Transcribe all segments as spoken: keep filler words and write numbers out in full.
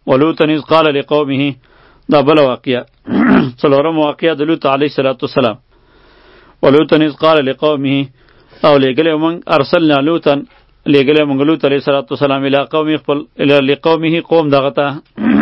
ولوطا اذ قال لقومه دا بل واقعه څلورم واقعه د لوط علیه السلام. ولوطا اذ قال لقومه او لګلې موږ ارسلنا لوطا لګلې موږ لوط علیه السلام الی قومه خپل الی لقومه قوم دغه ته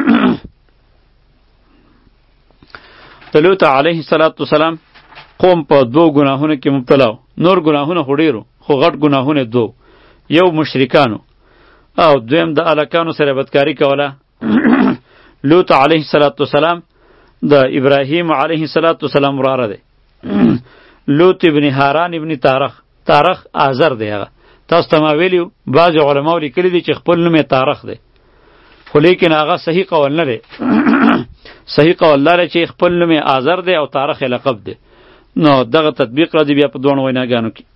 د لوط علیه السلام قوم په دوه ګناهونو کې مبتلا و. نور ګناهونه خو ډېرو خو غټ ګناهونه دوه، یو مشرکانو او دویم د الکانو سره بدکاری کوله. لوط علیه السلام د ابراهیم علیه السلام وراره دی. لوط ابن هاران ابن تارخ تارخ آذر دی. هغه تاسو ته ما ویلیو بعض علماو لیکلي دي چې خپل نوم یې تارخ دی، خو لیکن هغه صحیح قول نه دی. صحیح قول لري چې خپل نوم یې آذر دی او تارخ یې لقب دی. نو دغه تطبیق راځي بیا په دوه ویناګانو کې.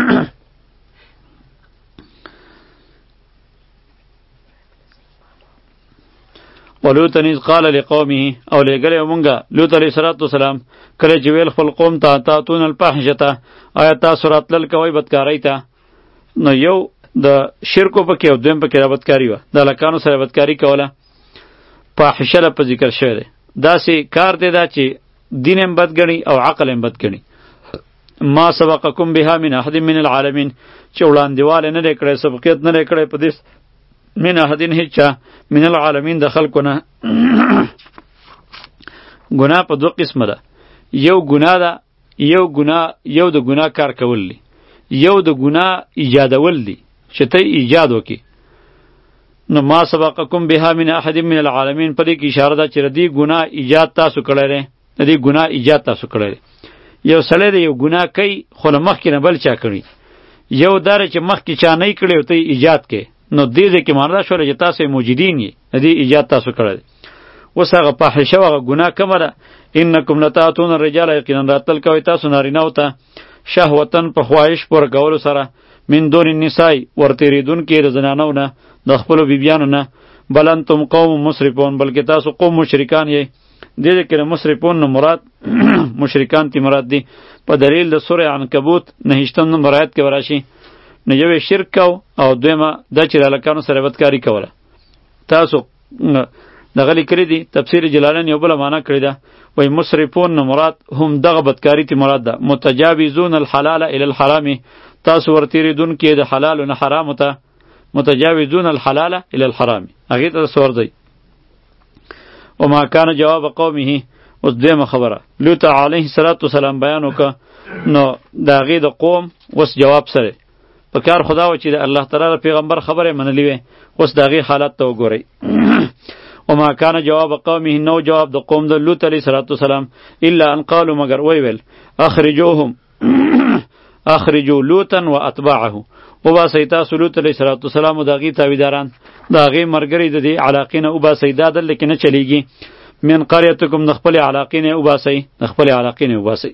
ولوطا اذ قال لقومه او لګلې مونږه لوط علیه السلام کله چې ویل خپل قوم ته تاتون الفاحشه آیا تاسو راتلل کوئ بدکاری ته. نو یو د شرکو پکې او دویم پکې را بدکاری وه، د هلکانو سره بدکاری کوله. فاحشه له په ذکر شوی دی. داسې کار دی دا چې دین هم بد ګڼي او عقل هم بد ګڼي. ما سبقکم بها من احد من العالمین چې وړاندېوالی نه دی کړی، سبقیت نه دی کړی په دې من احدین هیچ چا من العالمین د خلکو نه. ګناه په دوه قسمه ده، یو ګناه ده یو ګناه یو د ګناه کار کول دی، یو د ګناه ایجادول دی چې ته ایجاد وکړي. نو ما سبقکم بها من احد من العالمین په دې کې اشاره ده چې دې ګناه ایجاد تاسو کړی دی، دې ګناه ایجاد تاسو کړی دی. یو سړی دی یو ګناه کوي خو له مخکې نه بل چا کړي، یو دا چې مخکې چا نه کړی او ته ایجاد کې، نو دې دې کې معنا شوله چې تاسو موجودین یې، دې ایجاد تاسو کړی دی. اوس هغه فاحشه هغه ګناه کومه ده؟ انکم لتاتون الرجال یقینا راتل کوي تاسو نارینهو ته شهوتن په خواهش پوره کولو سره من دون النساء ورتېرېدونکي د زنانو نه د خپلو بیبیانو نه. بل انتم قوم مسرفون بلکې تاسو قوم مشرکان یې. دې دې کې د مسرفون نه مراد مشرکان تی مراد دي په دلیل د سورې عنکبوت نهشتم نمبر آیت کې وراشي. نو یو شرک کو او دویمه دا چې د هلکانو سره بدکاري کوله. تاسو دغه لیکلي دي تفسیر جلالین یو بله معنا کړې ده، وایي مسرفون نه مراد هم دغه بدکاري تی مراد ده. متجاوزون الحلال الی الحرام تاسو ورتېرېدونکي د حلالو نه حرامو ته. متجاوزون الحلال الی الحرام هغې ته سور دی. وما کان جواب قومه اوس دویمه خبره لوط علیه السلام بیان وکړه. نو د هغې د قوم اوس جواب سره په کار خدا و چې د الله تعالی پیغمبر خبره منلې وې. اوس د هغې حالت ته وګورئ. وما کان جواب قومه نو جواب د قوم د لوط علیه السلام الا ان قالوا مگر وی ویل اخرجوهم اخرجوا لوطا واتباعه وباسئ تاسو لوط علیه السلام او د هغې تابعداران د هغې ملګري د دې علاقې نه وباسئ. دا دلته کې نه چلیږي. من قریتکم د خپلې علاقې نه وباسئ، د خپلې علاقې نه وباسئ.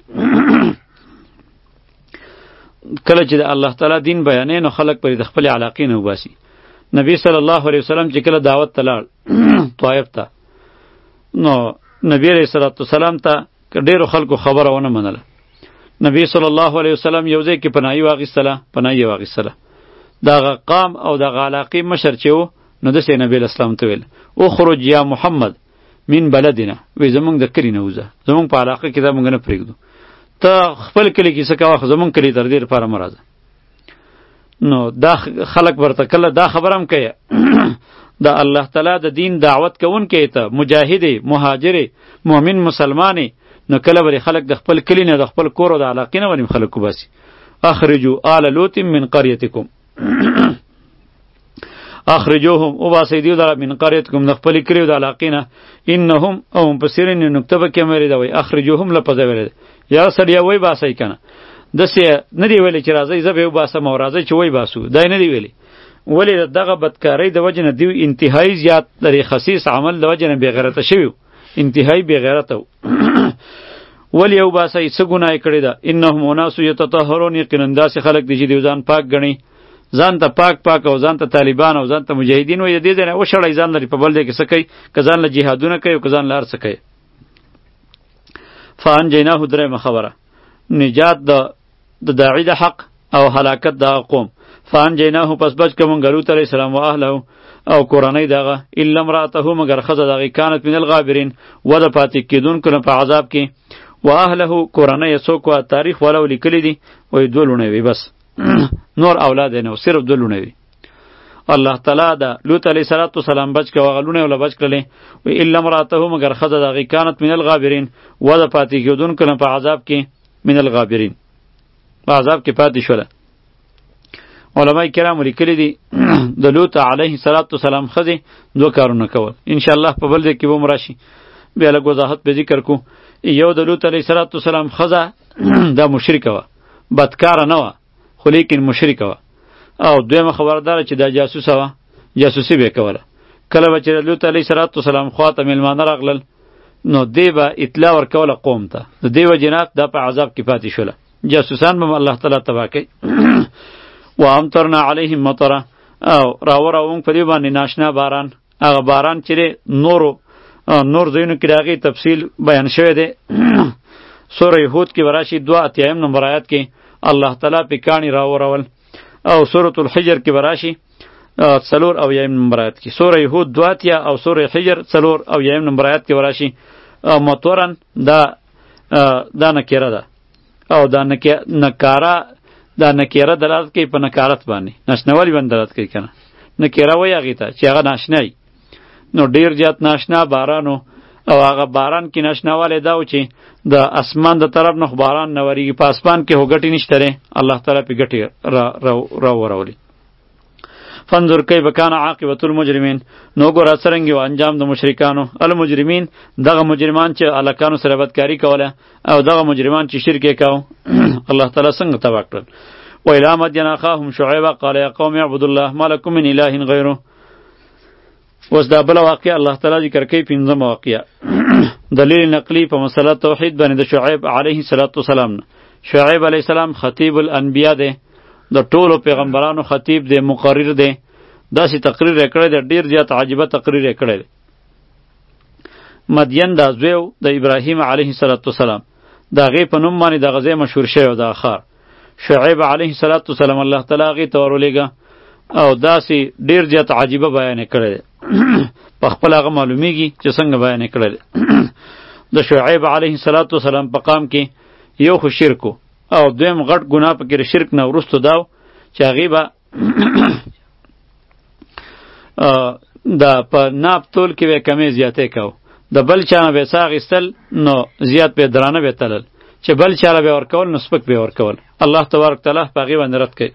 کله چې د الله تعالی دین بیانې نو خلک پرې د خپلې علاقې نه وباسي. نبی صلی الله علیه وسلم چې کله دعوت ته لاړ طائف ته، نو نبی علیه السلام ته ډېرو خلکو خبره ونه منله. نبی صلی الله علیه وسلم یو ځای کې پناهي واخیستله پناهي یې واخیستله. دغه قام او دغه علاقې مشر چې و نو داسې نبی علیه السلام ته ویل اخرج یا محمد من بلدنا، وی زمونږ د کلي نه وځه، زمونږ په علاقه کې دا مونږ نه پرېږدو، ته خپل کلي کې څه کوه، زمونږ کلي تر دې لپاره مه راځه. نو دا خلک ورته کله دا خبره هم کوي د الله تعالی د دین دعوت کوونکی ته مجاهد مهاجر مؤمن مسلمان، نو کله به خلک د خپل کلي نه د خپل کور او د علاقې نه ونیم خلک وباسي. اخرجوا آل لوط من قريتكم اخرجوهم وباسئ دیو دره من قريتكم د خپل کلي او د علاقې نه. انهم او مفسرین نکته به کې مری دا وای اخرجوهم لپاره ویل یا سړیا وای باسئ کنه دسه نه دی ویل چې راځي زه به وباسم او راځي چې وای باسو، دا نه دی ویلی. ولی دغه بدکاری د وجه نه دیو انتهایی زیات لري، خصیص عمل د وجه نه بې غیرته شوی، انتهایی بې غیرته ولی او باسئ څه ګناه کړی ده. انهم اناس یتطهرون یقینا داسې خلک دي چې دیو ځان پاک ګڼي، ځان ته پاک پاک او ځان ته طالبان او ځان ته مجاهدین وایي. دې ځای نه وشړئ ځان لري په بل ځای کې څه کوي، که ځان له جهادونه کوي او که ځان له هر څه کوي. فانجیناه درېیمه خبره نجات د د داعی د حق او هلاکت د قوم. فانجیناه پس بچ که مونږ لوط علیه السلام و اهله او کورنۍ دغه الا امراته مگر خزه دغه کانت من الغابرین و د پاتې کېدونکو نه په عذاب کې و اهله کورنۍ څوک و تاریخ ولو لیکلی دي وایي دوه لوڼې وي بس نور اولاد نه صرف دوه لوڼې وي الله تعالی د لوط علیه السلام بچ که هغه لوڼې وله بچ کړلې وایي الا امراته مگر خزه دغه کانت من الغابرین و د پاتې کېدونکو نه په عذاب کې من الغابرین په عذاب کې پاتې شوله علماء کرام لیکلی دي د لوط علیه السلام خزه دوه کارونه کول ان شاء الله په بل ځای کې به مو راشي بیا لږ وضاحت به ذکر کو یو د لوط علیه السلام خزه دا مشرکه وه بدکاره نه وه خو لیکن مشرکه وه او دویمه خبرداره چې دا جاسوسه وه جاسوسي به یې کوله کله به چې د لوط علیه السلام خواته میلمانه راغلل نو دی به اطلاع ورکوله قوم ته د دې وجې نه دا په عذاب کې پاتې شوله جاسوسان به الله تعالی تباه کوي و امطرنا علیهم مطره او راوراوم په دې باندې ناشنا باران هغه باران چې نورو نور ځایونو کې د هغې تفصیل بیان شوی دی سوره یهود کې به راشي دوه اتیایم نمبر آیات کې الله تعالی پې کاڼي راورول او سورة الحجر کې به راشي څلور اویایم نمبر آیات کې سوره یهود دوه اتیا او سوره حجر څلور اویایم نمبر آیات کې به راشي مطورن دا دا نکیره ده او دا نکاره دا نکیره دلالت کوي په نکارت باندې ناشناوالي باندې دلالت کوي که نه نکیره وایي هغې ته چې هغه ناشنایي نو ډیر زیات ناشنا بارانو او هغه باران کې ناشناوالی دا و چې د اسمان د طرف نه خو باران نه ورېږي په اسمان کې خو ګټې نشته دی الله تعالی پې ګټې راورولي فانظر کیف کان عاقبة المجرمین نو ګوره څرنګې و انجام د مشرکانو المجرمین دغه مجرمان چې هلکانو سره بدکاري کوله او دغه مجرمان چې شرک یې کوه الله تعالی څنګه تباه کړل و الی مدین اخاهم شعیبه قال یا قوم اعبدوا الله ما لکم من اله غیره اوس دا بله واقعه الله تعالی ذکر کوي پنځمه واقعه دلیل نقلی په مسله توحید باندې د شعیب علیه السلام نه شعیب علیه السلام خطیب الانبیا دی د ټولو پیغمبرانو خطیب دی مقرر دی داسې تقریر یې کړی دی ډېر زیات عجیبه تقریر یې کړی دی مدین دا زوی د ابراهیم علیه السلام د هغې په نوم باندې دغه ځای مشهور شوی و دغه ښار شعیب علیه السلام الله تعالی هغې ته ورولېږه او داسې ډېر زیات عجیبه بیان یې کړی دی په خپل هغه معلومیږي چې څنګه بیان یې کړی دی د شعیب علیه السلام په قام کې یو خو شرک او دویم غټ ګناه پکې د شرک نه وروستو دا چې هغې به د په ناپ تول کې به کمې زیاتې کو د بل چا نه به څه اخیستل نو زیات به درانه به تلل چې بل چا به ورکول نو سپک به ورکول الله تبارک تعالی په هغې باندې رد کوي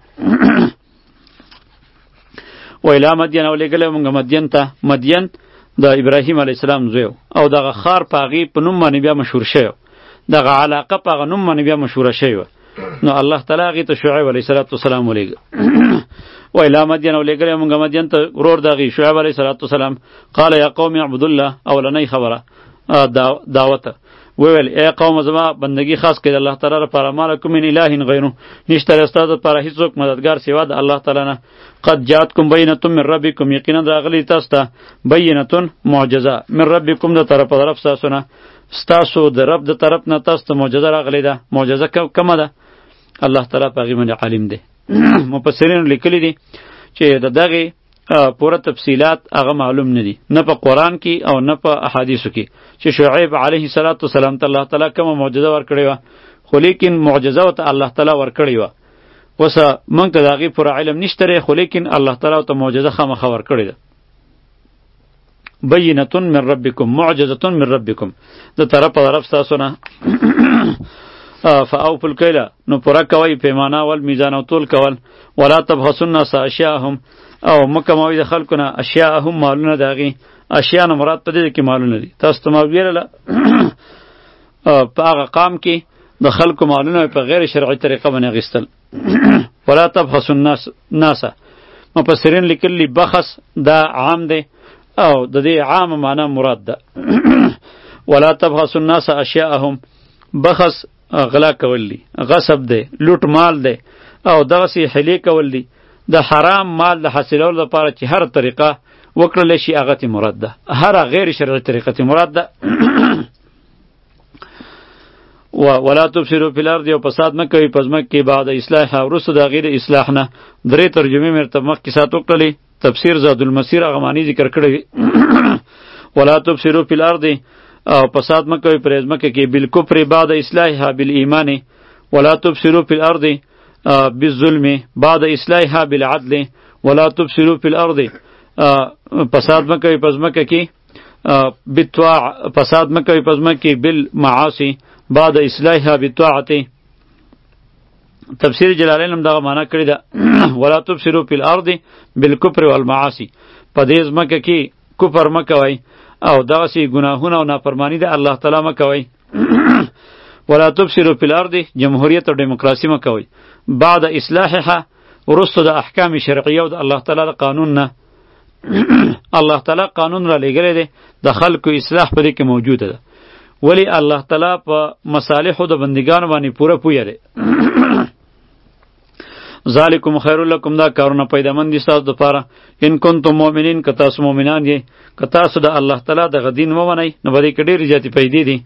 و الی مدین او لېږلی مونږ مدین ته مدین د ابراهیم علیه السلام زوی او دغه ښار په هغې په نوم باندې بیا مشهور شوی دغه علاقه په هغه نوم باندې بیا مشهوره شوې وه نو الله تعالی هغې ته شعیب علیه السلام ولېږه و الی مدین او لېږلی مونږ مدین ته ورور د هغې شعیب علیه السلام قال یا قوم اعبدوا الله اولنۍ خبره دعوته وویل ای قوم زما بندگی خاص کړئ د الله تعالی لپاره ما لکم من اله غیره نشته دی ستاسو دپاره هېڅوک مددګار سوا د الله تعالی نه قد جاءتکم بینة من ربکم یقینا راغلې تاسو ته بینة معجزه من ربکم د طرفه طرف ستاسو نه ستاسو د رب د طرف نه تاسو ته معجزه راغلې ده معجزه کومه ده الله تعالی په هغې باندې عالم دی مفسرینو لیکلي دي چې د دغې پوره تفصیلات هغه معلوم نه دي نه په قرآن کې او نه په احادیثو کې چې شعیب علیه السلام ته الله تعالی کومه معجزه ورکړې وه خو لیکن معجزه ورته الله تعالی ورکړې وه اوس موږ ته د هغې پوره علم نشته دی خو لیکن الله تعالی ورته معجزه خامخا ورکړې ده بینة من ربکم معجزة من ربکم د طرف په طرف ستاسو نه فاوفوا الکیل نو پوره کوئ پیمانه ول میزان او تول کول ولا تبخسوا الناس اشیاءهم او مکه موي د خلکو نه اشیاءهم مالونه د هغې اشیا نه مراد په دې کې مالونه دي تاسو ته ما ویلله په هغه قام کې د خلکو مالونه په غیر شرعي طریقه باندې اخیستل ولا تبخسوا الناس مفسرین لیکلي بخس دا عام دی او د دې عام معنا مراد ده ولا تبخسوا الناس اشیاءهم بخس غلا کول دي غصب دی لوټ مال دی او دغسې حلې کول دي د حرام مال د حاصلولو لپاره چې هر طریقه وکړلی شي هغه ته مراد ده هر غیر شرعي طریقه ته مراد ده ولا تفسدوا فی الارض او فساد مه کوئ په ځمکه کې بعد اصلاحها وروسته د هغې د اصلاح نه درې ترجمې مې درته مخکې سات وکړلې تفسیر زاد المسیر هغه معنی ذکر کړی ولا تفسدوا فی الارض او فساد مکوئ پر ځمکه کې بالکفر بعد اصلاحها بالایمان ولا تفسدوا فی الارض بالظلم بعد اصلاحها بالعدل ولا تفسدوا فی الارض فساد مکوئ پر ځمکه کې بالطاعة فساد مکوئ پر ځمکه کې بالمعاصی بعد اصلاحها بالطاعة. تفسیر جلالین هم دغه معنا کړی ده ولا تفسدوا فی الارض بالکفر والمعاصی په دې ځمکه کې کفر مکوئ او دغسې گناهونه او نافرمانی ده الله تعالی مکوئ ولا تفسدوا فی الارض جمهوریت او دیموکراسی مکوئ بعد اصلاحها وروسته د احکام شرعیه او د الله تعالی د قانون نه الله تعالی قانون را لېږلی دی د خلکو اصلاح په دې کې موجوده ده ولی الله تعالی په مصالحو د بندگانو باندې پوره پوهه دی ذالکم خیر لکم دا کارونه پیدامند دي ستاسو دپاره ان کنتم مؤمنین که تاسو مؤمنان یې که تاسو د الله تعالی دغه دین ومنئ نو په دې کې ډېرې زیاتې پیدې دي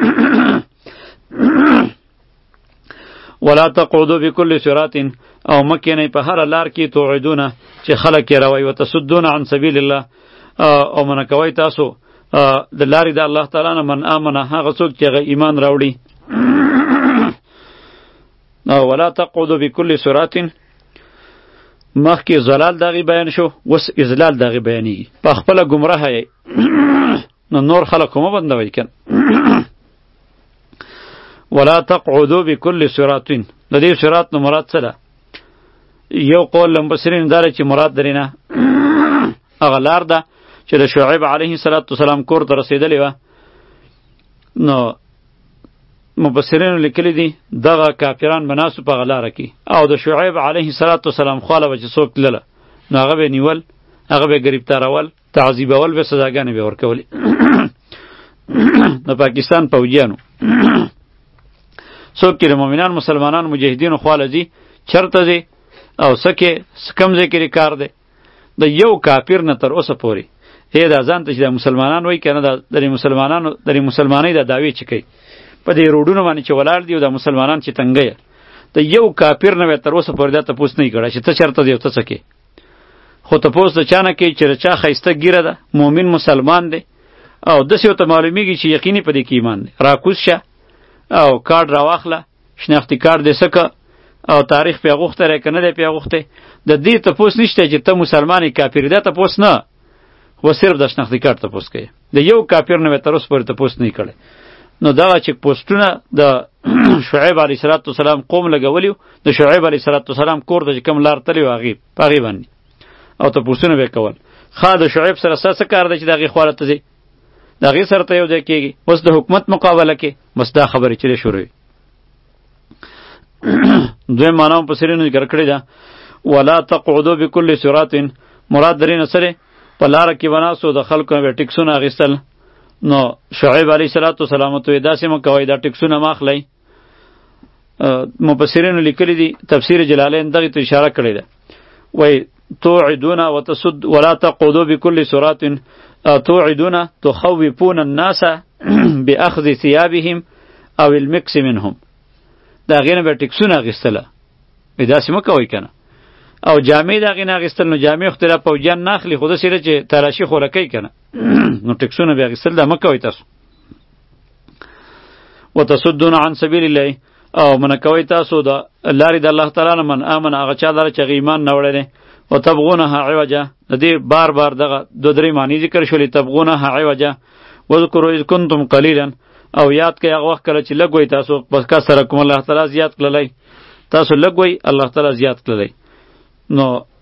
ولا تقعدوا بكل صراط او مکینئ په هره لار کې توعدونه چې خلک یې روئ وتصدون عن سبیل الله او منع کوئ تاسو د لارې د الله تعالی نه من آمنه هغه څوک چې هغه ایمان راوړي ولا تقعدوا بكل صراط مخکې زلال دغې بیان شو اوس اضلال دغې بیانېږي په خپله ګمراه یې نو نور خلک خو مه بندوئ که ولا تقعدوا بكل صراط د دې صراط نو مراد څه ده یو قول له مفسرینو دا دی چې مراد درې نه هغه لار ده چې د شعیب علیه السلام کور ته رسېدلې وه نو مفسرینو لیکلی دي دغه کافران به ناستو په هغه لاره کې او د شعیب علیه السلام خواله به چې څوک تلله نو هغه به نیول هغه به ګرفتارول تعذیبول به سزاګانې به ورکولې د پاکستان پوجیانو څوک چې د مؤمنان مسلمانان مجاهدینو خواله ځي چرته ځي او سکه کم ځای کې کار دی د یو کافر نه تر اوسه پورې هی دا ځان ته چې د مسلمانان وایي که نه د مسلمانانو د مسلمانۍ دا دعوې چې کوي په دې روډونو باندې چې ولاړ دي او د مسلمانان چې تنګیه د یو کافر نه تر اوسه پورې دا تپوس نه یې کړی چې ته چېرته دی او ته څه کوې خو تپوس د چا نه کوي چې د چا ښایسته ګیره ده مؤمن مسلمان دی او داسې ورته معلومیږي چې یقیني په دې کې ایمان دی راکوز شه او کارډ راواخله شناختي کارډ دې څه که او تاریخ پې اغوښتی دی که نه دی پې اغوښتی د دې تپوس نشته چې ته مسلمان یې کافر دا تپوس نه و صرف د شناختي کارډ تپوس کوي د یو کافر نه تر اوسه پورې تپوس نه یې کړی نو دغه چک پوسټونه د شعیب علیه السلام قوم لګولیو د شعیب علیه السلام کور ته چې کوم لار تللی و هغې په هغې باندې او تپوسونه به یې کول ښه د شعیب سره ستا څه کار دی چې د هغې خواله ته ځې د هغې سره ته یو ځای کېږي اوس د حکومت مقابله کې بس دا خبرې چې دی شروع وي دویم معنا مفسرینو ذکر کړې ده ولا تقعدوا بكل صراط مراد درې نه څه دی په لاره کې به ناست و د خلکو نه به ټکسونه اخیستل نو شعیب علیه السلام ته وایي داسې مه کوئ دا ټکسونه مه اخلئ مفسرینو لیکلي دي تفسیر جلالین دغې ته اشاره کړې ده وایي توعدون وتصد ولا تقعدوا بكل صراط توعدون تخوفون الناس باخذ ثيابهم او المكس منهم دا هغې نه به ټکسونه اخیستله وایي داسې مه کوئ که نه او جامې د هغې نه اخیستل نو جامې خو تېره پوجیان نه اخلي خو داسې ده چې تلاشي خو کوي که نه نو ټکسونه به اخیستل دا مه کوئ تاسو وتصدون عن سبیل الله او منع کوئ تاسو د لارې د الله تعالی نه من آمن هغه چا لاره چې هغې ایمان نه وړی دی وتبغونها عوجا د دې بار بار دغه دو درې معنی ذکر شولې تبغونها عوجا واذکروا اذ کنتم قلیلا او یاد کړئ هغه وخت کله چې لږ وئ تاسو په کثرکم الله تعالی زیات کړلی تاسو لږ وئ الله تعالی زیات کړلی نو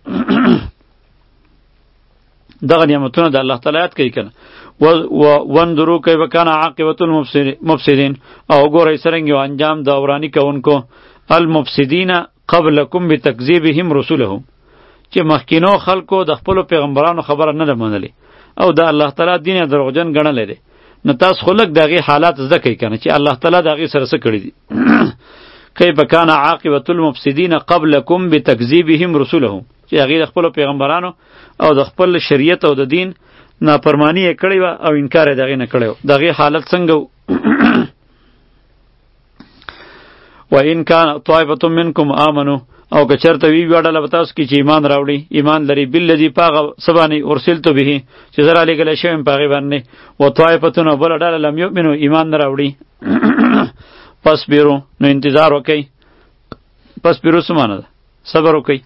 دغه نعمتونه د الله تعالی یاد کوي کنه وانظروا کیف کان عاقبة المفسدین او ګورئ څرنګه یو انجام د ورانی کوونکو المفسدین قبلکم بتکذیبهم رسولهم چې مخکینو خلکو د خپلو پیغمبرانو خبره نه ده منلې او د الله تعالی دین یې دروغجن ګڼلی دی نو تاسو خو لږ د هغې حالات زده کوئ که نه چې الله تعالی د هغې سره څه کړي دي کیف کان عاقبة المفسدین قبلکم بتکذیبهم رسولهم چې هغې د خپلو پیغمبرانو او د خپل شریعت او د دین نافرمانی یې کړې وه او انکار یې د هغې نه کړی و د هغې حالت څنګه و وان کان طائفة منکم آمنو او که چرته وی وړله به تاسو کې چې ایمان راوړي ایمان لري بالذي پاغه سبانه ارسلت به چې زه رالیږلی شویم په هغې باندې و طایفتون او بله ډله لم یؤمنو ایمان نه راوړي پس بیرو نو انتظار وکئ پس بیرو څه معنی ده صبر وکئ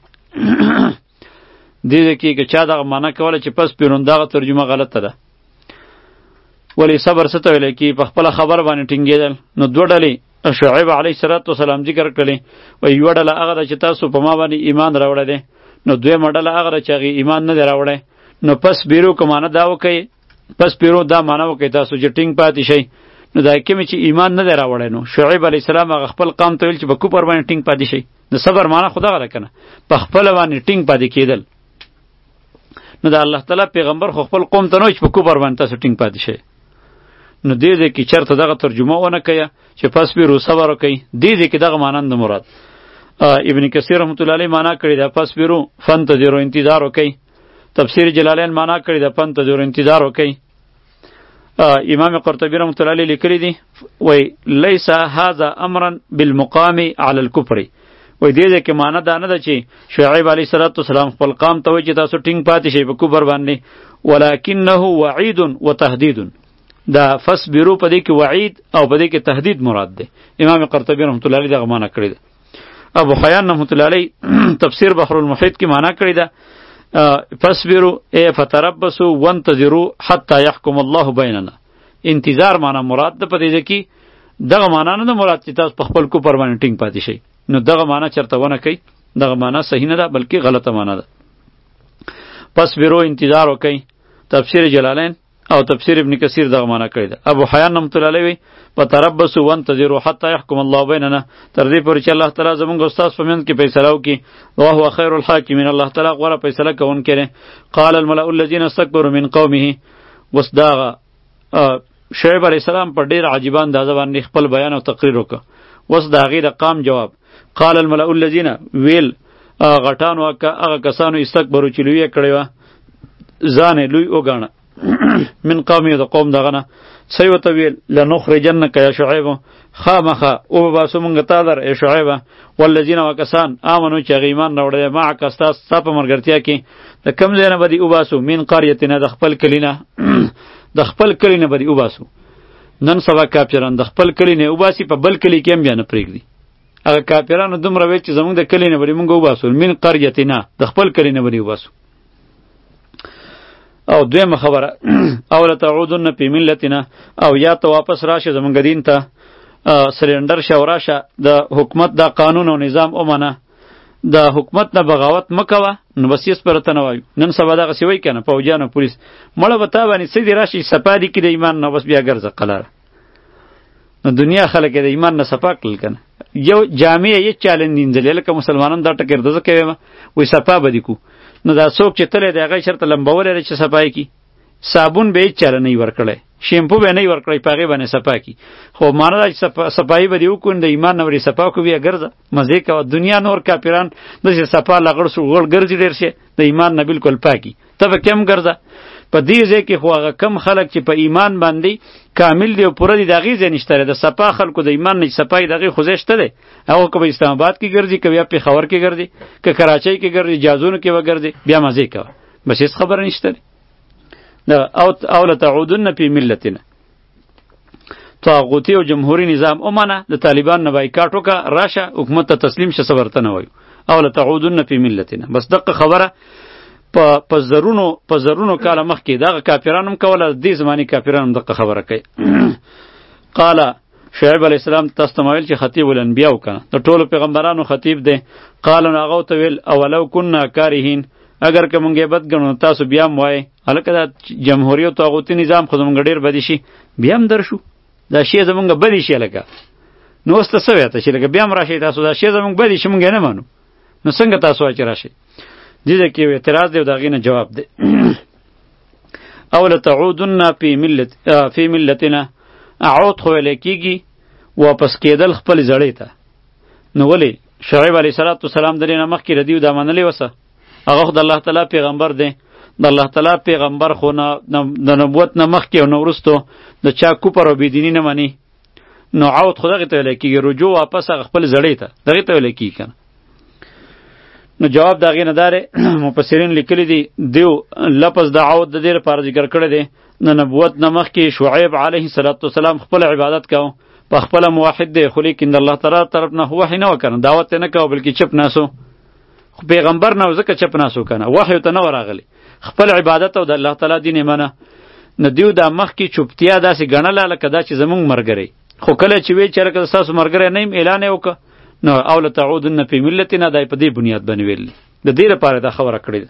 دې کې که چا دغه معنا کوله چې پس بیرو دغه ترجمه غلطه ده ولی صبر څه ته ویلی کېږي په خپله خبره باندې ټینګېدل نو دوه ډلې شعیب علیه السلام ذکر کړي و یوه ډله هغه ده چې تاسو په ما باندې ایمان راوړی دی نو دویمه ډله هغه ده چې هغې ایمان نه دی راوړی نو پس بیرو که معنه دا وکئ پس بیرو دا معنه وکئ تاسو چې ټینګ پاتې شئ نو دا کومې چې ایمان نه دی راوړی نو شعیب علیه السلام هغه خپل قوم ته ویل چې په کفر باندې ټینګ پاتې شئ د صبر معنه خو دغه ده که نه په خپله باندې ټینګ پاتې کېدل نو د الله تعالی پیغمبر خو خپل قوم ته نه وایي چې په کفر باندې تاسو ټینګ پاتې شئ نو دې دې کې چرته دغه ترجمه ونه کوي چې پس بیرو صبر وکئ دې دې کې دغه معنی نه مراد ابن کثیر رحمت الله علیه معنا کړی دا پس بیرو فانتظرو انتظار وکئ تفسیر جلالین معنا کړی دا فانتظرو انتظار وکئ امام قرطبی رحمت الله علیه لیکلی دی وای لیس هذا امرا بالمقام علی الكفر وای دې دې کې معنا دا نه ده چې شعیب علیه السلام خپل قوم ته وایي چې تاسو ټینګ پاتې شئ په کفر باندې ولکنه وعید وتهدید دا فصبرو په دې کې وعید او په دې کې تهدید مراد ده امام قرطبی رحمت الله علیه دغه معنا کړی ده ابو خیان رحمت الله علیه تفسیر بحر المحیط کې معنا کړی ده فصبرو ای فتربصوا وانتظروا حتى يحكم الله بیننا انتظار معنا مراد ده په دې کې دغه معنا نه مراد چې تاسو په خپل کوپر باندې ټینګ پاتې شئ نو دغه معنا چرته ونه کوي دغه معنا صحیح نه ده بلکې غلطه معنا ده فصبرو انتظار وکئ تفسیر جلالین او تفسیر ابن کثیر دغه معنا کړی ده ابو حیان رحمت الله علیه فتربصوا وانتظروا حتى يحكم الله بیننا تر دې پورې چې الله تعالی زموږ استاد په منځ کې فیصله وکړي وهو خیر الحاکمین الله تعالی غوره فیصله کوونکی دی قال الملأ الذين استكبروا من قومه وصداغه شعیب علیه السلام په ډیر عجیب اندازه باندې خپل بیان او تقریر وکړ وس د هغې د قام جواب قال الملأ الذين ویل غټانو هغه کسانو استکبرو چې لوی یې کړی وه ځان یې لوی وګاڼه من قومي د قوم دغه نه څه یې ورته ویل لنخرجنک یا شعیب خامخه وبباسو مونږ تا در ای شعیبه والذین وکسان آمنو چې هغې ایمان راوړی دی معک ستا ستا په ملګرتیا کې د کوم ځای نه به دې وباسو من قریتنا د خپل کلي نه د خپل کلي نه به دې وباسو نن سبا کافران د خپل کلي نه وباسي په بل کلي کې هم بیا نه پرېږدي هغه کافرانو دومره ویل چې زموږ د کلي نه به دې مونږ وباسو من قریتنا د خپل کلي نه به دې وباسو او دویمه خبره او لتعودن فی ملتنا او یا ته واپس راشه زمونږ دین ته سرندر شه او راشه د حکومت د قانون او نظام ومنه د حکومت نه بغاوت مکوه نو بس یې سپرته نه وایو نن سبا دغسې وایي که نه پوجیان او پولیس مړه به تا باندې څه دې راشي صفا دي کړي د ایمان نه بس بیا ګرځه قلاره نو دنیا خلک یې د ایمان نه صفا کړل که نه یو جامع یې چاله نینځلې لکه مسلمانان دا ټکر دزه کوي وایي صفا به دي کو نو دا څوک چې تللی دی هغه چېرته لمبولی دی چې صفای کي صابون به هېڅ چاله نه وي ورکړی شیمپو به نه وي ورکړی په هغې باندې صفا کي خو معنا دا چې صفایي به دې وکړو د ایمان نه ورې صفا کړو بیا ګرځه مزې کوه دنیا نور کافران داسې صفا لغړ سو غړ ګرځي ډېر شي د ایمان نه بالکل پاکي ته به کې هم ګرځه په دې ځای کې خو هغه کم خلک چې په ایمان باندې کامل دی او پوره دی د هغې ځای نشته دی د صفا خلکو د ایمان نه چې صفا یې د هغې خو ځای شته دی هغه که په اسلام آباد کې ګرځي که بیا پېښور کې ګرځي که کراچۍ کې ګرځي جازونو کې به ګرځي بیا مزې کوه بس هېڅ خبره نشته دی او لتعودن فی ملتنا طاغوتي او جمهوري نظام ومنه د طالبان نه بایکاټ وکړه راشه حکومت ته تسلیم شه څه ورته نه وایو او لتعودن فی ملتنا بس دقه خبره په په زرونو په زرونو کاله مخکې دغه کافرانو هم کوله دې زمانې کافرانو هم دقه خبره کوي قال شعیب علیه السلام تاسو ته ویل چې خطیب الانبیا وکنه د ټولو پیغمبرانو خطیب دی قال نو هغه ته ویل اولو کنا کارهین اگر که مونږ بد ګڼو تاسو بیا هم وایئ هلکه دا جمهوري او طاغوتي نظام خو زمونږ ډېر بدې شي بیا هم در شو دا شی زمونږ بدې شي هلکه نو اوس ته څه وایته چې لکه بیا هم راشئ تاسو دا شی زمونږ بدې شي مونږ یې نه منو نو څنګه تاسو وایئ چې راشئ دې ځای کې یو اعتراض دی او د هغې نه جواب دی او لتعودن فی ملت فی ملتنا اعود خو ویلی کېږي واپس کېدل خپل زړې ته نو ولې شعیب علیه السلام د دې نه مخکې د دوی دا منلې وسه هغه خو د الله تعالی پیغمبر دی د الله تعالی پیغمبر خو نه د نبوت نه مخکې او نه وروستو د چا کوپر او بېدیني نه مني نو عود خو دغې ته ویلی کېږي رجوع واپس هغه خپل زړې ته دغې ته ویلی کېږي که نه نو جواب دا غي نه دار مفسرین لیکلی دي دیو لفظ دعوت د دې لپاره ذکر کړی دی نو نبوت نمخ کې شعیب علیه السلام خپل عبادت کاو په خپل موحد دی خو لیکن الله تعالی طرف نه وحی نه وکړ دعوت نه کاو بلکې چپ ناسو پیغمبر نه ځکه چپ ناسو کنه وحی ته نه ورغلی خپل عبادت او د الله تعالی دین منه نه دیو د مخ کې چوپتیا داسې ګڼله لکه دا چې زمونږ مرګري خو کله چې وی چې لکه ستاسو مرګري نه یم اعلان یې وکړه نو او لتعودن فی ملتنا دای په دې بنیاد باندې ویل د دې لپاره دا خبره کړې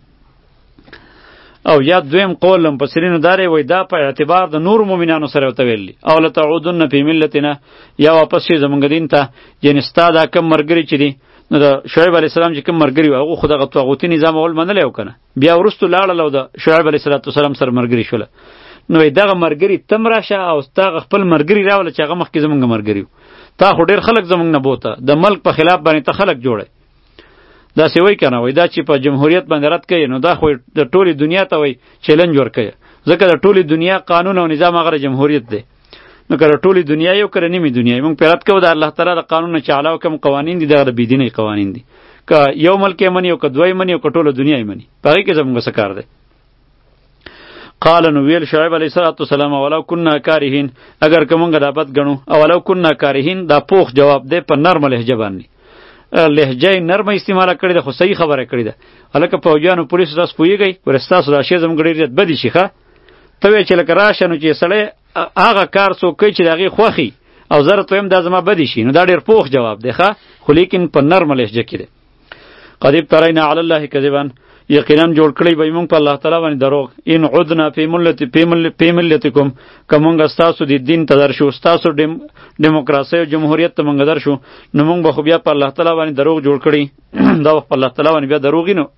او یا دویم قول مفسرینو داري وای دا په اعتبار د نور مؤمنانو سره وته ویل او لتعودن فی ملتنا یا واپس شي زمونږ دین ته یعنی ستا دا کم مرګري چې دي نو د شعیب علیه السلام چې کوم مرګري و هغه خو دغه طاغوتي نظام اول منلی و کنه بیا وروستو لاړل او د شعیب علیه السلام سره مرګري شوله نو دغه مرګري تم راشه او ستا خپل مرګري راوله چې هغه مخکې زمونږ مرګري و تا خو ډېر خلک زمونږ نه بوته د ملک په خلاف باندې ته خلک جوړی داسې وایي که نه وایي دا چې په جمهوریت باندې رد کوي نو دا خو د ټولې دنیا ته وایي چیلنج ورکوي ځکه د ټولې دنیا قانون او نظام هغه جمهوریت دی نو که د ټولې دنیا یو که نیمې دنیا موږ پرې رد کوو د الله تعالی د قانون نه چې علاوه کوم قوانین دي دغه د بېدینۍ قوانین دي که یو ملک یې مني او که دوه یې مني او که ټوله دنیا یې مني په هغې کې زموږ څه کار دی قال نو ویل شعیب علیه السلام ولو کنا کارهین اگر که مونږ دا بد ګڼو او ولو کنا کارهین دا پوخ جواب دی په نرمه لهجه باندې لهجه نرمه استعماله کړې ده خو صحیح خبره کړې ده هلکه پوځیانو پولیسو تاسو پوهېږئ ور ستاسو دا شی زموږ ډېر زیات بدې شي ښه ته وایې چې لکه راشه نو چې سړی هغه کار څوک کوي چې د هغې خوښي او زه راته وایم دا زما بدې شي نو دا ډېر پوخ جواب دی ښه خو لیکن په نرمه لهجه کې دی قد ابترینا علی الله کذبا یقینا جوړ کړی به موږ په الله تعالی باندې دروغ ان عدنا فی ملت فی ملتکم که موږ ستاسو د دین ته درشو ستاسو ډیموکراسي او جمهوریت ته موږ درشو نو موږ به خو بیا په الله تعالی باندې دروغ جوړ کړی دا په الله تعالی باندې بیا دروغ نو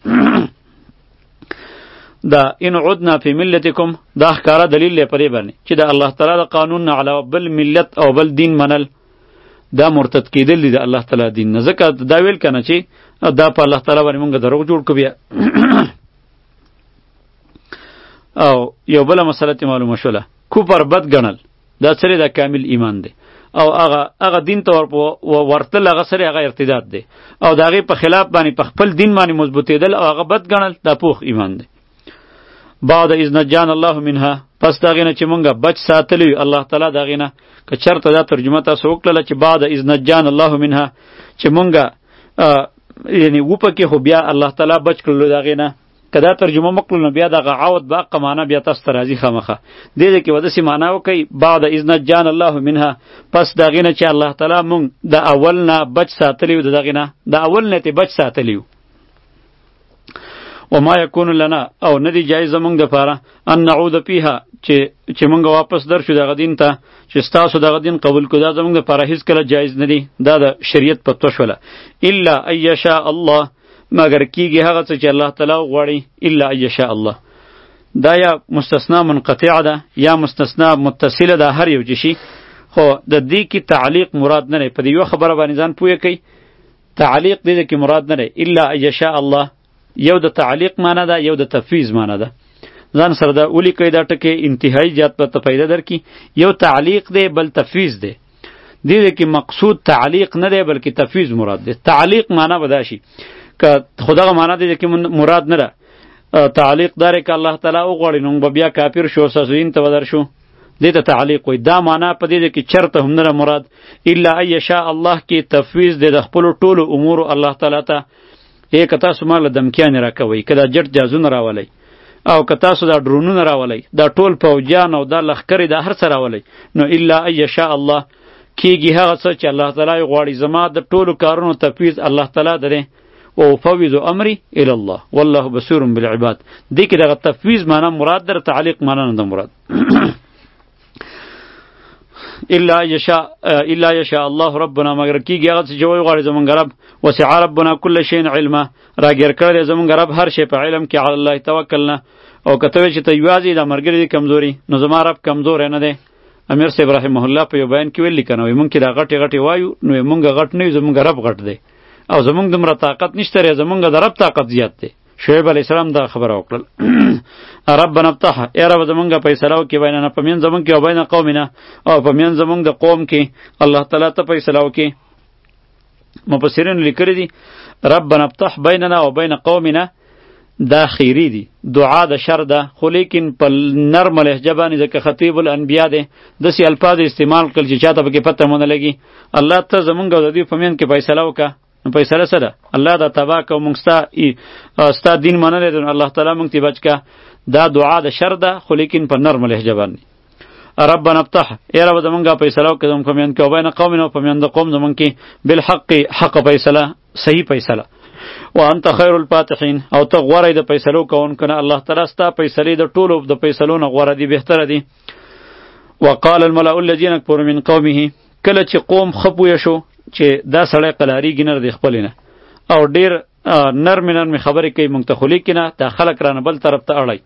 دا ان عدنا فی ملتکم دا ښکاره دلیل دی په دې باندې چې د الله تعالی د قانون نه علاوه بل ملت او بل دین منل دا مرتد کېدل دي د الله تعالی دین نه ځکه دا ویل کنه چې دا په الله تعالی باندې مونږ دروغ جوړ کړو بیا او یو بله مسله ته معلومه شوله کفر بد ګڼل دا سره د کامل ایمان دی او هغه هغه دین ته ورتل هغه سره هغه ارتداد دی او د هغې په خلاف باندې په خپل دین باندې مضبوطېدل او هغه بد ګڼل دا پوخ ایمان دی بعد اذ نجانا الله منها پس د هغې نه چې مونږ بچ ساتلی وي الله تعالی د هغې نه که چېرته دا ترجمه تاسو وکړله چې بعد اذ نجانا الله منها چې مونږ یعنی وپکې خو بیا الله تعالی بچ کړلو د هغې نه که دا ترجمه مکړو نو بیا دغه عود به حقه معنا بیا تاسو ته راځي خامخه دې ځای کې به داسې معنا وکئ بعد اذ نجانا الله منها پس د هغې نه چې الله تعالی مونږ د اول نه بچ ساتلی وو د دغې نه د اول نه ترې بچ ساتلی وو وما یکون لنا او ندی جایز زمونږ دپاره ان نعود فیها چې چې مونږ واپس درشو دغه دین ته چې ستاسو دغه دین قبول کړو دا زمونږ دپاره هېڅکله جایز نه دی دا د شریعت په توشوله الا ان یشاء الله مګر کیږي هغه څه چې الله تعالی وغواړي الا ان یشاء الله دا یا مستثنا منقطعه ده یا مستثنا متصله ده هر یو چې شي خو د دې کې تعلیق مراد نه دی په دې یو خبره باندې ځان پوهه کوي تعلیق دې کې مراد نه دی الا ان یشاء الله یو د تعلیق معنی ده یو د تفویض معنی ده ځان سره دا ولیکئ دا ټکي انتهایی زیات به ته پیدا درکړي یو تعلیق دی بل تفویض دی دې کې مقصود تعلیق نه دی بلکې تفویض مراد دی تعلیق معنی به دا شي که خدغه معنی دی کې مراد نه ده تعلیق داره که الله تعالی وغواړي نو به بیا کافر شو ساسوین ته بدر شو دې ته تعلیق وي دا معنی په دې کې چرته هم نه مراد الا ان یشاء الله کې تفویض دی د خپل ټولو امور الله تعالی ته یک تاسو مال دمکیان راکوي کدا جټ جازونه راولي او که تاسو دا ډرونونه راولي دا ټول پوجان او دا لخرې دا هر څه راولي نو الا ان یشاء الله کیږي هغه څه چې الله تعالی غواړي زما د ټولو کارونو تفویض الله تعالی درې او فوض امری الی الله والله بصیر بالعباد دې کې دغه تفویض معنی مراد در تعلیق معنی نه مراد الا یشاء الا یشاء الله ربنا مگر کیږي هغه چې وایي غواړي زمونږ رب وسع ربنا كل شيء علما راګر کړی زمونږ رب هر شی په علم کې علی الله توکلنا او کته چې ته یوازې د مرګري کمزوري نو زما رب کمزور نه دی امیر صاحب رحمه الله په یو بیان کې ویل کنه وي مونږ کې دا غټي غټي وایو نو مونږ غټ نه زمونږ رب غټ دی او زمونږ دمره طاقت نشته ری زمونږ د رب طاقت زیات دی شعیب علیہ السلام دا خبر وکړل ربنا افتح ای رب زمونږ فیصله وکړي بیننا پمین زمونږ کې او بین قومنا او پمین زمونږ د قوم کې الله تعالی ته فیصله وکړي مفسرین لیکلی دي ربنا افتح بیننا و بین قومنا دا خیری دی دعا د شر ده خو لیکن په نرم لهجه باندې ځکه خطیب الانبیا دی داسې الفاظ استعمال کړل چې چاته پکې پته مونه لګي الله ته زمونږ او د دوی په منځ کې فیصله وکړه نو فیصله څه ده الله دا تباه کړو موږ ستا ستا دین منلی دی نو الله تعالی موږ ته بچ کړه دا دعا د شر ده خو لیکن په نرم لهجه باندې ربنا افتح ای رب زمونږه فیصله وکړه زمونږ په منځ کې او بین قومنا په منځ د قوم زمونږ کې بالحق حق فیصله صحیح فیصله وانت خیر الفاتحین او ته غوره د فیصلو کوونکی نه الله تعالی ستا فیصلې د ټولو د فیصلو نه غوره دي بهتره دي وقال الملأ الذين كفروا من قومه کله چې قوم خپوی شو چې دا سړی قلاریږي نه د خپل نه او ډیر نرم نرم خبرې کوي مونږ ته خو لیکنه دا خلک رانه بل طرف ته اړی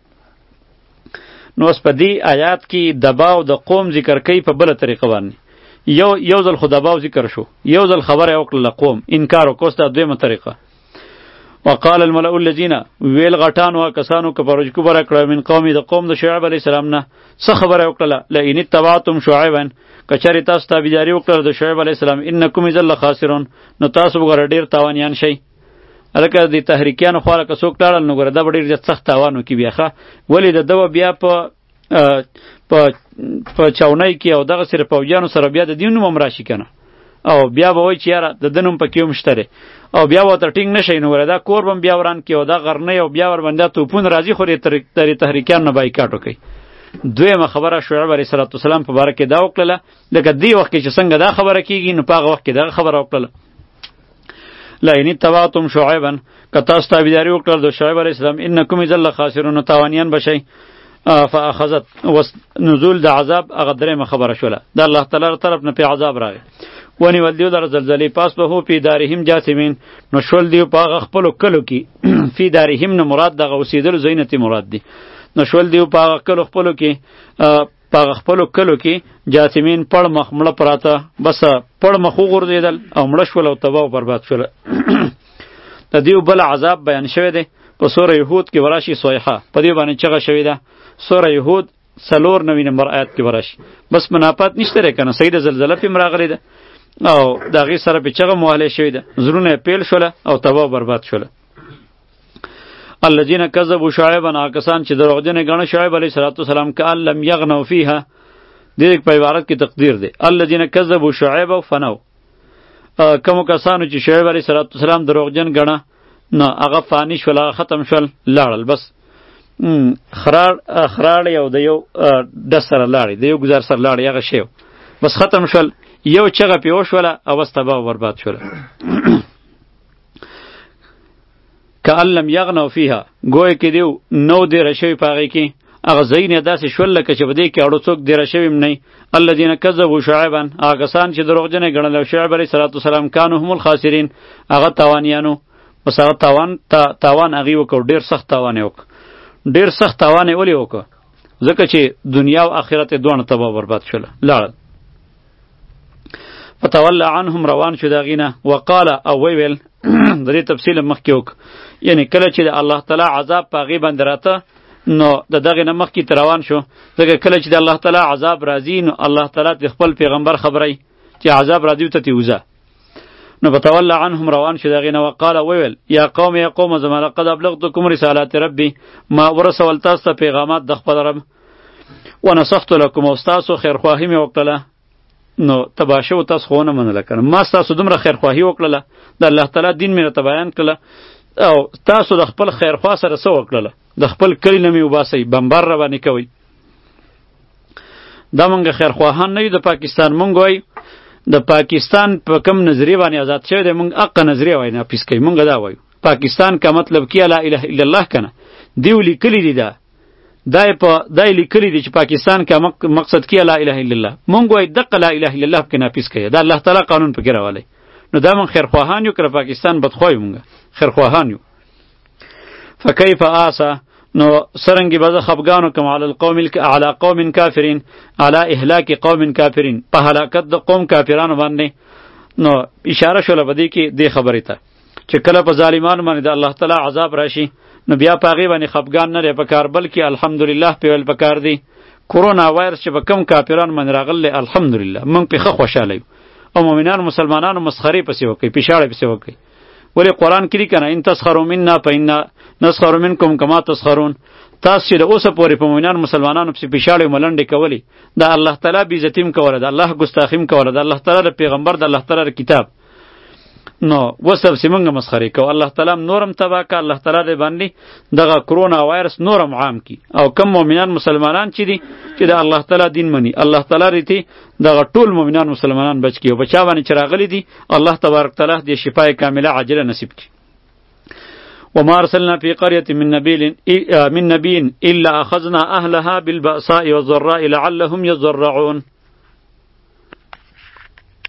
نو اوس په دې آیات کې دباو د قوم ذکر کوي په بله طریقه باندې یو یو ځل خو دباو ذکر شو یو ځل خبره وکړله قوم انکار وکړ دا دویمه طریقه وقال الملأ الذين ویل غټانو کسانو که پروج کو بره کړه من قومي د قوم د شعیب علیه السلام نه څه خبره وکړله لئن اتبعتم شعیبا کچری تاسو تابعداري وکړه د شعیب علیه السلام انکم اذا لخاسرون نو تاسو وګوره ډیر تاوانیان شئ الکه د تحریکیانو خواله که څوک لاړل نو ګوره دا به ډېر زیات سخت تاوان وکړي بیاخه ولې د ده بیا په په په چاونۍ کې او دغسې د پوځیانو سره بیا د دې نوم هم راشي که نه او بیا به وایي چې یاره د ده نوم پکې هم شته دی او بیا به ورته ټینګ نه شئ نو ګوره دا کور به هم بیا وران کړي او دا غرنۍ او بیا ورباندې دا توپونه راځي خو د تحریکیانو نه بایکاټ وکړي دویمه خبره شعیب علیه صلات وسلام په باره کې دا وکړله لکه دې وخت کې چې څنګه دا خبره کېږي نو په هغه وخت کې دغه خبره وکړله لئن اتبعتم شعیبا که تاسو تابعداري وکړل د شعیب علیه السلام انکم اذا لخاسرون تاوانیان بشئ فاخذت نزول د عذاب هغه درېمه خبره شوله د الله تعالی طرف نه پې عذاب راغی ونیول دیو در زلزلې پاس به هو فی دارهم جاثمین نو شول دیو په هغه خپلو کلو کې فی دارهم نه مراد دغه اوسېدلو ځایونه ترې مراد دي نو شول دیو په هغه کلو خپلو کې په هغه خپلو کلو کې جاثمین پړ مخ مړه پراته بس پړ مخ وغورځېدل او مړه شول او تباه و برباد شول د دیو بل عذاب بیان شوی دی په سوره یهود کې وراشي صیحه په دې باندې چغه شوې ده سوره یهود څلور نوي نمبر آیات کې وراشي بس منافات نشته دی که نه صحیح د زلزله پې هم راغلی ده او د هغې سره پې چغه موهلی شوې ده زړونه یې پیل شوله او تباه برباد شوله الذین کذبوا شعیبا هغه کسان چې دروغجنې ګڼه شعیب علیه صلات وسلام کأن لم یغنوا فیها دې په عبارت کې تقدیر دی الذین کذبوا شعیبا فنوا کومو کسانو چې شعیب علیه صلات وسلام دروغجن ګڼه نه هغه فانی شول هغه ختم شول لاړل بس خراړ خراړ یو د یو ډس سره لاړې د یو ګزار سره لاړې هغه شی بس ختم شول یو چغه پې وشوله او بس تباه و برباد شوله کأن لم یغنوا فیها گویا کې دیو نو دیره شوي په هغې کې هغه ځایونه داسې شول لکه چې په دې کې اړو څوک دیره شوي هم نه الذین کذبوا شعیبا هغه کسان چې دروغجنې ګڼل او شعیب علیه صلات وسلام کانو هم الخاسرین هغه تاوانیانو بس هغه تاوان تا تاوان هغې وکړ ډېر سخت تاوان یې وکړ ډېر سخت تاوان یې ولې وکړ ځکه چې دنیا او آخرت یې دواړه تباه برباد شوله لاړل فتولى عنهم روان شو د هغې نه وقاله او ویل د دې تفصیل مخکې وکړ یعنی کله چې د الله تعالی عذاب په هغې باندې راته نو د دغې نه مخکې ته روان شو ځکه کله چې د الله تعالی عذاب راځي نو الله تعالی د خپل پیغمبر خبروي چې عذاب راځي ته ترې وځه نو فتولى عنهم روان شو د هغې نه وقاله وویل یا قوم یا قوم زما لقد ابلغتکم رسالات ربي ما ورسول تاسو ته پیغامات د خپل رب ونصحت لکم او ستاسو خیرخواهي مې وکړله نو تباشه و تاسو خو ونه منله که نه ما ستاسو دومره خیرخواهي وکړله د الله تعالی دین مې راته بیان کړله او تاسو د خپل خیرخوا سره څه وکړله د خپل کلي نه مې وباسئ بمبار را باندې کوئ دا مونږ خیرخواهان نه یو د پاکستان مونږ وایو د پاکستان په کم نظریه باندې آزاد شوی دی مونږ حقه نظریه وایو ناپیس کوي مونږ دا وایو پاکستان کا مطلب کیا لا اله الا الله کنه دیو لیکلی دی دا دای په دای لیکلی دی چې پاکستان کا مقصد کیا لا اله الا الله مونږ وایو دغه لا اله الا الله کې ناپیس کوي دا الله تعالی قانون پکې راولي نو دا مونږ خیرخواهان یو کړه پاکستان بدخوای مونږ خیرخواهان یو فکیف آسا نو سرنگی بزا خفگانو کم علی القوم علی قوم کافرین علی اهلاک قوم کافرین په هلاکت د قوم کافرانو باندې نو اشاره شوله بدی کې دی خبرې ته چې کله په ظالمانو باندې د الله تعالی عذاب راشي نو بیا په هغې باندې خفګان نه دی پکار بلکې الحمدلله پې ویل پکار دی کرونا وایرس چې په کم کافرانو باندې راغلی الحمدلله موږ پې ښه خوشحاله یو او مؤمنان مسلمانانو مسخري پسې وکي، پیشاړه پسې وکي. ولی قرآن کې لیکنه ان تسخروا منا فإنا نسخر منکم کما تسخرون. تاسو چې د اوسه پورې په مؤمنان مسلمانانو پسې پیشاړې ملنډې کولی، د الله تعالی بې عزتیم کوله، د الله ګستاخیم کوله، د الله تعالی د پیغمبر، د الله تعالی د کتاب، نو اوس پسې موږ مسخرې کوو. الله تعالی نورم تباه که، الله تعالی دې باندې دغه کرونا وایرس نورم عام کی. او کم مؤمنان مسلمانان چې دي چې د الله تعالی دین مني، الله تعالی دې دغه ټول مؤمنان مسلمانان بچ کی. او بچا باندې چې راغلي دي الله تبارک تعالی دې شفای کامله عاجله نصیب کړي. وما ارسلنا في قرية من نبي من نبي إلا أخذنا أهلها بالبأساء والضراء لعلهم يضرعون.